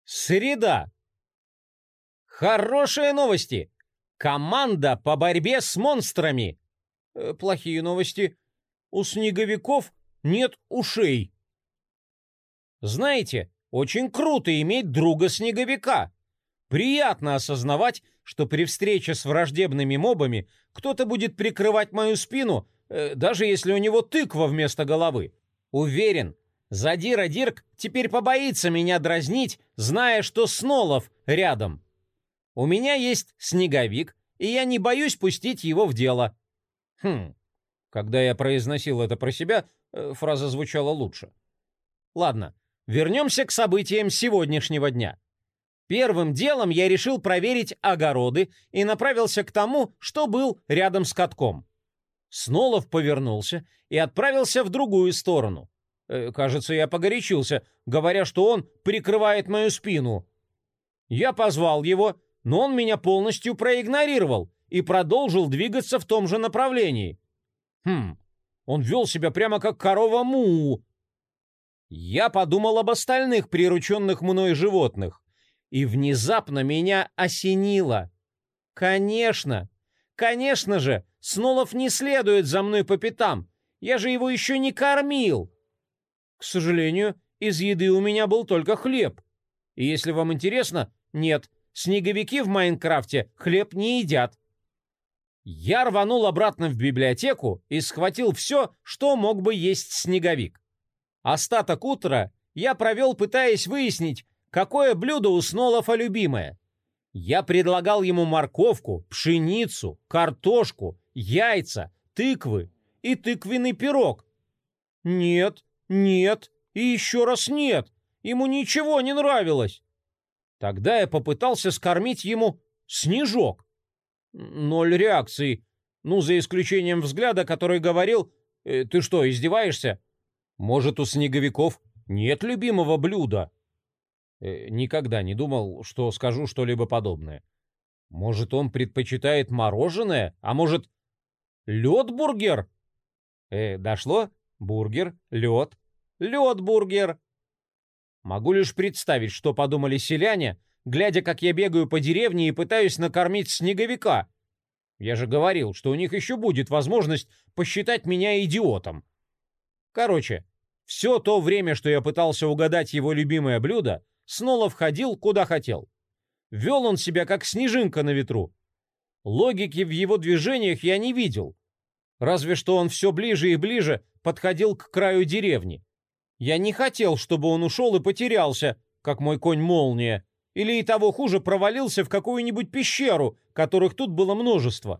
Среда. Хорошие новости. Команда по борьбе с монстрами. Плохие новости. У снеговиков нет ушей. Знаете, очень круто иметь друга-снеговика. Приятно осознавать, что при встрече с враждебными мобами кто-то будет прикрывать мою спину, даже если у него тыква вместо головы. Уверен, Задира Дирк теперь побоится меня дразнить, зная, что Снолов рядом. У меня есть снеговик, и я не боюсь пустить его в дело. Когда я произносил это про себя, фраза звучала лучше. Ладно, вернемся к событиям сегодняшнего дня. Первым делом я решил проверить огороды и направился к тому, что был рядом с катком. Снолов повернулся и отправился в другую сторону. Кажется, я погорячился, говоря, что он прикрывает мою спину. Я позвал его, но он меня полностью проигнорировал и продолжил двигаться в том же направлении. Он вел себя прямо как корова Муу. Я подумал об остальных прирученных мной животных, и внезапно меня осенило. Конечно же, Снолов не следует за мной по пятам, я же его еще не кормил. К сожалению, из еды у меня был только хлеб. И если вам интересно, нет, снеговики в Майнкрафте хлеб не едят. Я рванул обратно в библиотеку и схватил все, что мог бы есть снеговик. Остаток утра я провел, пытаясь выяснить, какое блюдо у Снолова любимое. Я предлагал ему морковку, пшеницу, картошку, яйца, тыквы и тыквенный пирог. Нет и еще раз нет. Ему ничего не нравилось. Тогда я попытался скормить ему снежок. 0 реакции. За исключением взгляда, который говорил: «Ты что, издеваешься? Может, у снеговиков нет любимого блюда?» Никогда не думал, что скажу что-либо подобное. Может, он предпочитает мороженое? А может, лед-бургер? Дошло? Бургер, лед, лед-бургер. Могу лишь представить, что подумали селяне, глядя, как я бегаю по деревне и пытаюсь накормить снеговика. Я же говорил, что у них еще будет возможность посчитать меня идиотом. Короче, все то время, что я пытался угадать его любимое блюдо, Снолов ходил, куда хотел. Вел он себя, как снежинка на ветру. Логики в его движениях я не видел. Разве что он все ближе и ближе подходил к краю деревни. Я не хотел, чтобы он ушел и потерялся, как мой конь Молния, или и того хуже провалился в какую-нибудь пещеру, которых тут было множество.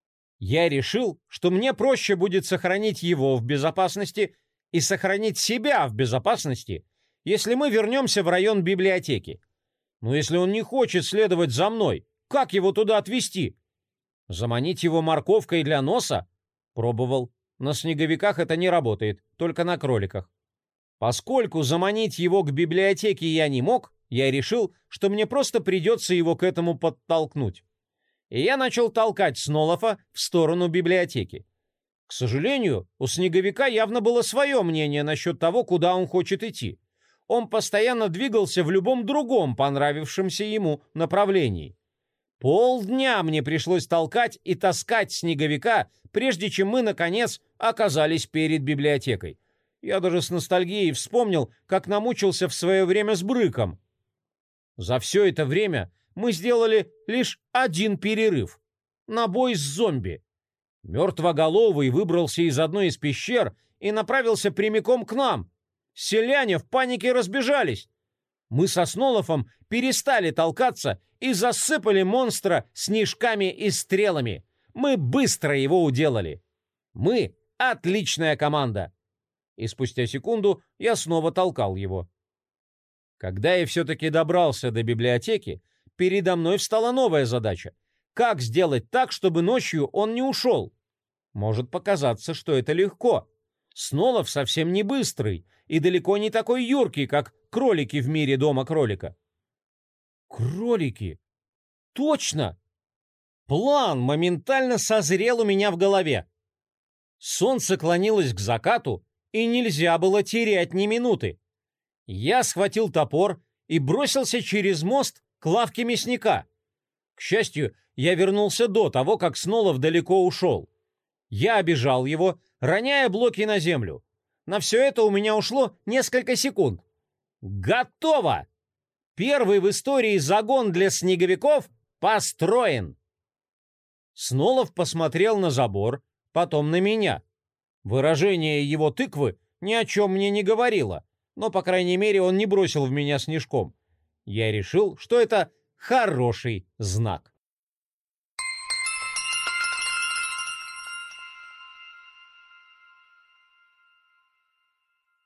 Я решил, что мне проще будет сохранить его в безопасности и сохранить себя в безопасности, если мы вернемся в район библиотеки. Но если он не хочет следовать за мной, как его туда отвезти? Заманить его морковкой для носа? Пробовал. На снеговиках это не работает, только на кроликах. Поскольку заманить его к библиотеке я не мог, я решил, что мне просто придется его к этому подтолкнуть. И я начал толкать Снолова в сторону библиотеки. К сожалению, у снеговика явно было свое мнение насчет того, куда он хочет идти. Он постоянно двигался в любом другом понравившемся ему направлении. Полдня мне пришлось толкать и таскать снеговика, прежде чем мы, наконец, оказались перед библиотекой. Я даже с ностальгией вспомнил, как намучился в свое время с Брыком. За все это время мы сделали лишь один перерыв — на бой с зомби. Мертвоголовый выбрался из одной из пещер и направился прямиком к нам. Селяне в панике разбежались. Мы со Сноловым перестали толкаться и засыпали монстра снежками и стрелами. Мы быстро его уделали. Мы — отличная команда. И спустя секунду я снова толкал его. Когда я все-таки добрался до библиотеки, передо мной встала новая задача. Как сделать так, чтобы ночью он не ушел? Может показаться, что это легко. Снолов совсем не быстрый и далеко не такой юркий, как кролики в мире дома кролика. Кролики! Точно! План моментально созрел у меня в голове. Солнце клонилось к закату, и нельзя было терять ни минуты. Я схватил топор и бросился через мост к лавке мясника. К счастью, я вернулся до того, как Снолов далеко ушел. Я обежал его, роняя блоки на землю. На все это у меня ушло несколько секунд. Готово! Первый в истории загон для снеговиков построен. Снолов посмотрел на забор, потом на меня. Выражение его тыквы ни о чем мне не говорило, но, по крайней мере, он не бросил в меня снежком. Я решил, что это хороший знак.